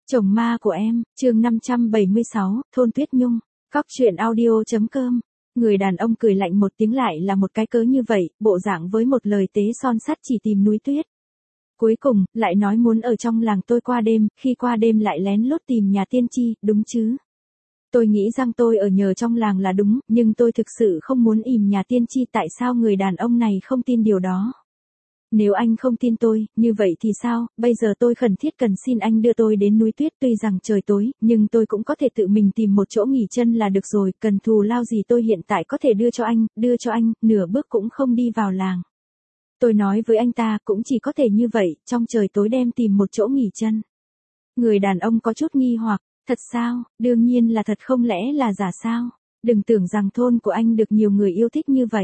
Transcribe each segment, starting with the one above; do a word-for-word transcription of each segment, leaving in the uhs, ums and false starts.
Chồng ma của em, chương năm trăm bảy mươi sáu, Thôn Tuyết Nhung, Cóc truyện audio.com. Người đàn ông cười lạnh một tiếng lại là một cái cớ như vậy, bộ dạng với một lời tế son sắt chỉ tìm núi tuyết. Cuối cùng, lại nói muốn ở trong làng tôi qua đêm, khi qua đêm lại lén lút tìm nhà tiên tri, đúng chứ? Tôi nghĩ rằng tôi ở nhờ trong làng là đúng, nhưng tôi thực sự không muốn ìm nhà tiên tri, tại sao người đàn ông này không tin điều đó? Nếu anh không tin tôi, như vậy thì sao, bây giờ tôi khẩn thiết cần xin anh đưa tôi đến núi tuyết, tuy rằng trời tối, nhưng tôi cũng có thể tự mình tìm một chỗ nghỉ chân là được rồi, cần thù lao gì tôi hiện tại có thể đưa cho anh, đưa cho anh, nửa bước cũng không đi vào làng. Tôi nói với anh ta cũng chỉ có thể như vậy, trong trời tối đem tìm một chỗ nghỉ chân. Người đàn ông có chút nghi hoặc, thật sao, đương nhiên là thật, không lẽ là giả sao, đừng tưởng rằng thôn của anh được nhiều người yêu thích như vậy.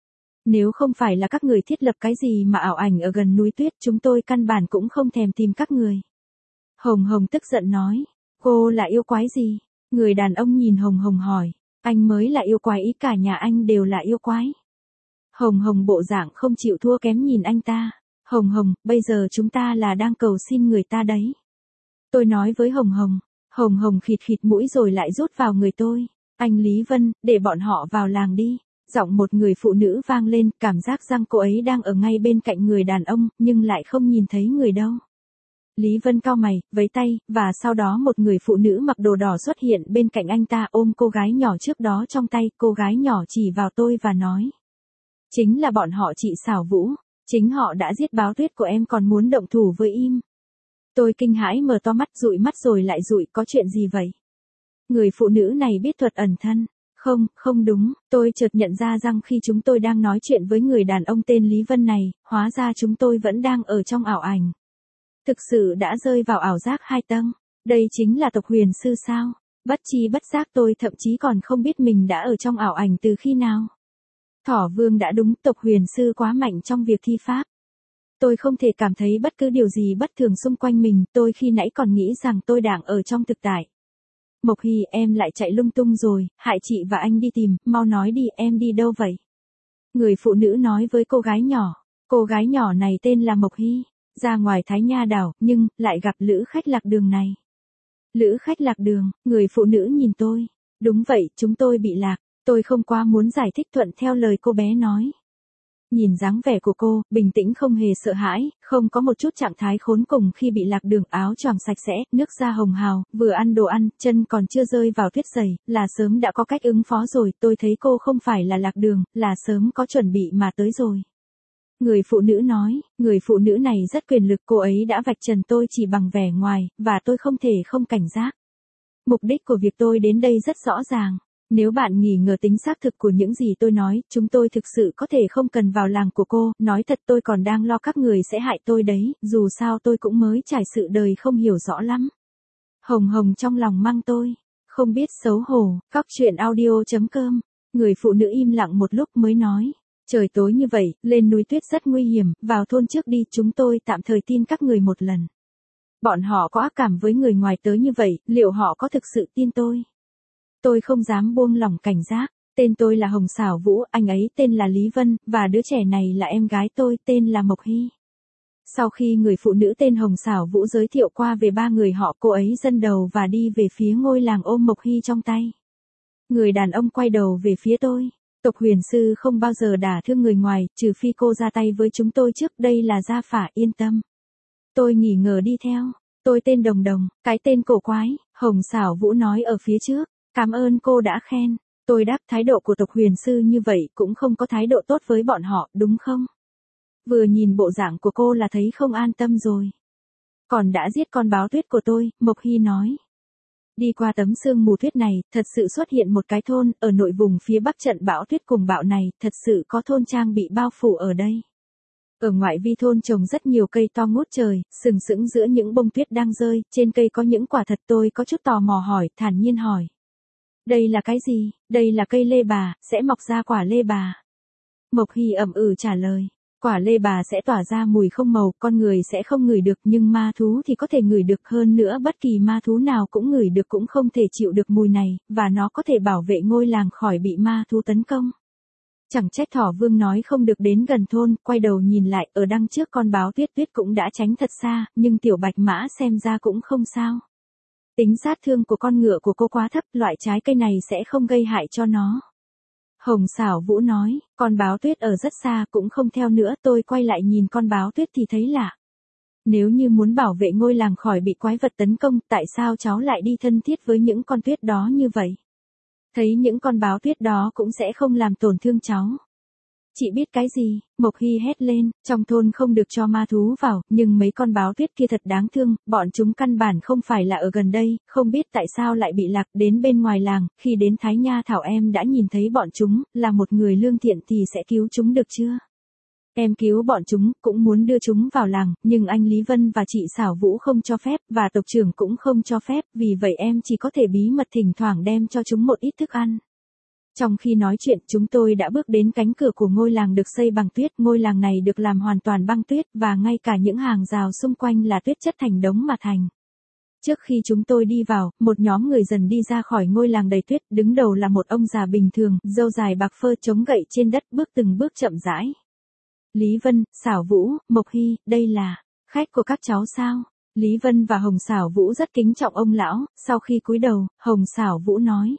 Nếu không phải là các người thiết lập cái gì mà ảo ảnh ở gần núi tuyết, chúng tôi căn bản cũng không thèm tìm các người. Hồng Hồng tức giận nói, cô là yêu quái gì? Người đàn ông nhìn Hồng Hồng hỏi, anh mới là yêu quái, ý cả nhà anh đều là yêu quái. Hồng Hồng bộ dạng không chịu thua kém nhìn anh ta, Hồng Hồng, bây giờ chúng ta là đang cầu xin người ta đấy. Tôi nói với Hồng Hồng, Hồng Hồng khịt khịt mũi rồi lại rút vào người tôi, anh Lý Vân, để bọn họ vào làng đi. Giọng một người phụ nữ vang lên, cảm giác rằng cô ấy đang ở ngay bên cạnh người đàn ông, nhưng lại không nhìn thấy người đâu. Lý Vân cau mày, vẫy tay, và sau đó một người phụ nữ mặc đồ đỏ xuất hiện bên cạnh anh ta, ôm cô gái nhỏ trước đó trong tay. Cô gái nhỏ chỉ vào tôi và nói, chính là bọn họ chị Xảo Vũ, chính họ đã giết báo tuyết của em còn muốn động thủ với im. Tôi kinh hãi mở to mắt, dụi mắt rồi lại dụi, có chuyện gì vậy? Người phụ nữ này biết thuật ẩn thân. Không, không đúng, tôi chợt nhận ra rằng khi chúng tôi đang nói chuyện với người đàn ông tên Lý Vân này, hóa ra chúng tôi vẫn đang ở trong ảo ảnh. Thực sự đã rơi vào ảo giác hai tầng. Đây chính là tộc huyền sư sao? Bất chi bất giác tôi thậm chí còn không biết mình đã ở trong ảo ảnh từ khi nào. Thỏ Vương đã đúng, tộc huyền sư quá mạnh trong việc thi pháp. Tôi không thể cảm thấy bất cứ điều gì bất thường xung quanh mình, tôi khi nãy còn nghĩ rằng tôi đang ở trong thực tại. Mộc Hy, em lại chạy lung tung rồi, hại chị và anh đi tìm, mau nói đi, em đi đâu vậy? Người phụ nữ nói với cô gái nhỏ, cô gái nhỏ này tên là Mộc Hy, ra ngoài Thái Nha đảo, nhưng, lại gặp lữ khách lạc đường này. Lữ khách lạc đường, người phụ nữ nhìn tôi, đúng vậy, chúng tôi bị lạc, tôi không quá muốn giải thích, thuận theo lời cô bé nói. Nhìn dáng vẻ của cô, bình tĩnh không hề sợ hãi, không có một chút trạng thái khốn cùng khi bị lạc đường, áo choàng sạch sẽ, nước da hồng hào, vừa ăn đồ ăn, chân còn chưa rơi vào tuyết dày, là sớm đã có cách ứng phó rồi, tôi thấy cô không phải là lạc đường, là sớm có chuẩn bị mà tới rồi. Người phụ nữ nói, người phụ nữ này rất quyền lực, cô ấy đã vạch trần tôi chỉ bằng vẻ ngoài, và tôi không thể không cảnh giác. Mục đích của việc tôi đến đây rất rõ ràng. Nếu bạn nghi ngờ tính xác thực của những gì tôi nói, chúng tôi thực sự có thể không cần vào làng của cô, nói thật tôi còn đang lo các người sẽ hại tôi đấy, dù sao tôi cũng mới trải sự đời không hiểu rõ lắm. Hồng Hồng trong lòng mang tôi, không biết xấu hổ, Cóc truyện audio.com, người phụ nữ im lặng một lúc mới nói, trời tối như vậy, lên núi tuyết rất nguy hiểm, vào thôn trước đi, chúng tôi tạm thời tin các người một lần. Bọn họ có ác cảm với người ngoài tới như vậy, liệu họ có thực sự tin tôi? Tôi không dám buông lỏng cảnh giác, tên tôi là Hồng Xảo Vũ, anh ấy tên là Lý Vân, và đứa trẻ này là em gái tôi, tên là Mộc Hy. Sau khi người phụ nữ tên Hồng Xảo Vũ giới thiệu qua về ba người họ, cô ấy dâng đầu và đi về phía ngôi làng ôm Mộc Hy trong tay. Người đàn ông quay đầu về phía tôi, tộc huyền sư không bao giờ đả thương người ngoài, trừ phi cô ra tay với chúng tôi trước, đây là gia phả, yên tâm. Tôi nghi ngờ đi theo, tôi tên Đồng Đồng, cái tên cổ quái, Hồng Xảo Vũ nói ở phía trước. Cảm ơn cô đã khen, tôi đáp, thái độ của tộc huyền sư như vậy cũng không có thái độ tốt với bọn họ, đúng không? Vừa nhìn bộ dạng của cô là thấy không an tâm rồi. Còn đã giết con báo tuyết của tôi, Mộc Hy nói. Đi qua tấm sương mù tuyết này, thật sự xuất hiện một cái thôn, ở nội vùng phía bắc trận bão tuyết cùng bão này, thật sự có thôn trang bị bao phủ ở đây. Ở ngoại vi thôn trồng rất nhiều cây to ngút trời, sừng sững giữa những bông tuyết đang rơi, trên cây có những quả thật, tôi có chút tò mò hỏi, thản nhiên hỏi. Đây là cái gì? Đây là cây lê bà, sẽ mọc ra quả lê bà. Mộc Hy ậm ừ trả lời, quả lê bà sẽ tỏa ra mùi không màu, con người sẽ không ngửi được, nhưng ma thú thì có thể ngửi được, hơn nữa bất kỳ ma thú nào cũng ngửi được cũng không thể chịu được mùi này, và nó có thể bảo vệ ngôi làng khỏi bị ma thú tấn công. Chẳng trách Thỏ Vương nói không được đến gần thôn, quay đầu nhìn lại, ở đằng trước con báo tuyết tuyết cũng đã tránh thật xa, nhưng tiểu bạch mã xem ra cũng không sao. Tính sát thương của con ngựa của cô quá thấp, loại trái cây này sẽ không gây hại cho nó. Hồng Sảo Vũ nói, con báo tuyết ở rất xa cũng không theo nữa, tôi quay lại nhìn con báo tuyết thì thấy lạ. Nếu như muốn bảo vệ ngôi làng khỏi bị quái vật tấn công, tại sao cháu lại đi thân thiết với những con tuyết đó như vậy? Thấy những con báo tuyết đó cũng sẽ không làm tổn thương cháu. Chị biết cái gì? Mộc Hy hét lên, trong thôn không được cho ma thú vào, nhưng mấy con báo tuyết kia thật đáng thương, bọn chúng căn bản không phải là ở gần đây, không biết tại sao lại bị lạc đến bên ngoài làng, khi đến Thái Nha Thảo em đã nhìn thấy bọn chúng, là một người lương thiện thì sẽ cứu chúng được chưa? Em cứu bọn chúng, cũng muốn đưa chúng vào làng, nhưng anh Lý Vân và chị Sảo Vũ không cho phép, và tộc trưởng cũng không cho phép, vì vậy em chỉ có thể bí mật thỉnh thoảng đem cho chúng một ít thức ăn. Trong khi nói chuyện, chúng tôi đã bước đến cánh cửa của ngôi làng được xây bằng tuyết, ngôi làng này được làm hoàn toàn băng tuyết, và ngay cả những hàng rào xung quanh là tuyết chất thành đống mà thành. Trước khi chúng tôi đi vào, một nhóm người dần đi ra khỏi ngôi làng đầy tuyết, đứng đầu là một ông già bình thường, râu dài bạc phơ chống gậy trên đất, bước từng bước chậm rãi. Lý Vân, Sảo Vũ, Mộc Hy, đây là khách của các cháu sao? Lý Vân và Hồng Sảo Vũ rất kính trọng ông lão, sau khi cúi đầu, Hồng Sảo Vũ nói.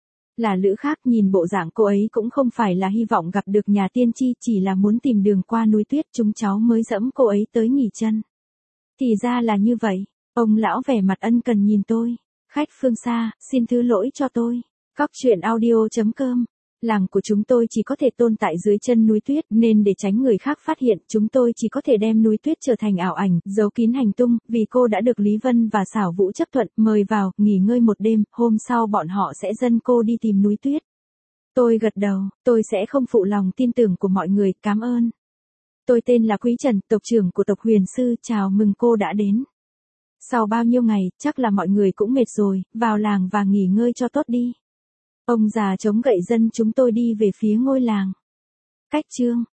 Là lữ khác, nhìn bộ dạng cô ấy cũng không phải là hy vọng gặp được nhà tiên tri, chỉ là muốn tìm đường qua núi tuyết, chúng cháu mới dẫm cô ấy tới nghỉ chân. Thì ra là như vậy, ông lão vẻ mặt ân cần nhìn tôi. Khách phương xa, xin thứ lỗi cho tôi. Cóc truyện audio chấm com. Làng của chúng tôi chỉ có thể tồn tại dưới chân núi tuyết, nên để tránh người khác phát hiện, chúng tôi chỉ có thể đem núi tuyết trở thành ảo ảnh, giấu kín hành tung, vì cô đã được Lý Vân và Sảo Vũ chấp thuận, mời vào, nghỉ ngơi một đêm, hôm sau bọn họ sẽ dẫn cô đi tìm núi tuyết. Tôi gật đầu, tôi sẽ không phụ lòng tin tưởng của mọi người, cảm ơn. Tôi tên là Quý Trần, tộc trưởng của tộc Huyền Sư, chào mừng cô đã đến. Sau bao nhiêu ngày, chắc là mọi người cũng mệt rồi, vào làng và nghỉ ngơi cho tốt đi. Ông già chống gậy dẫn chúng tôi đi về phía ngôi làng. Cách chương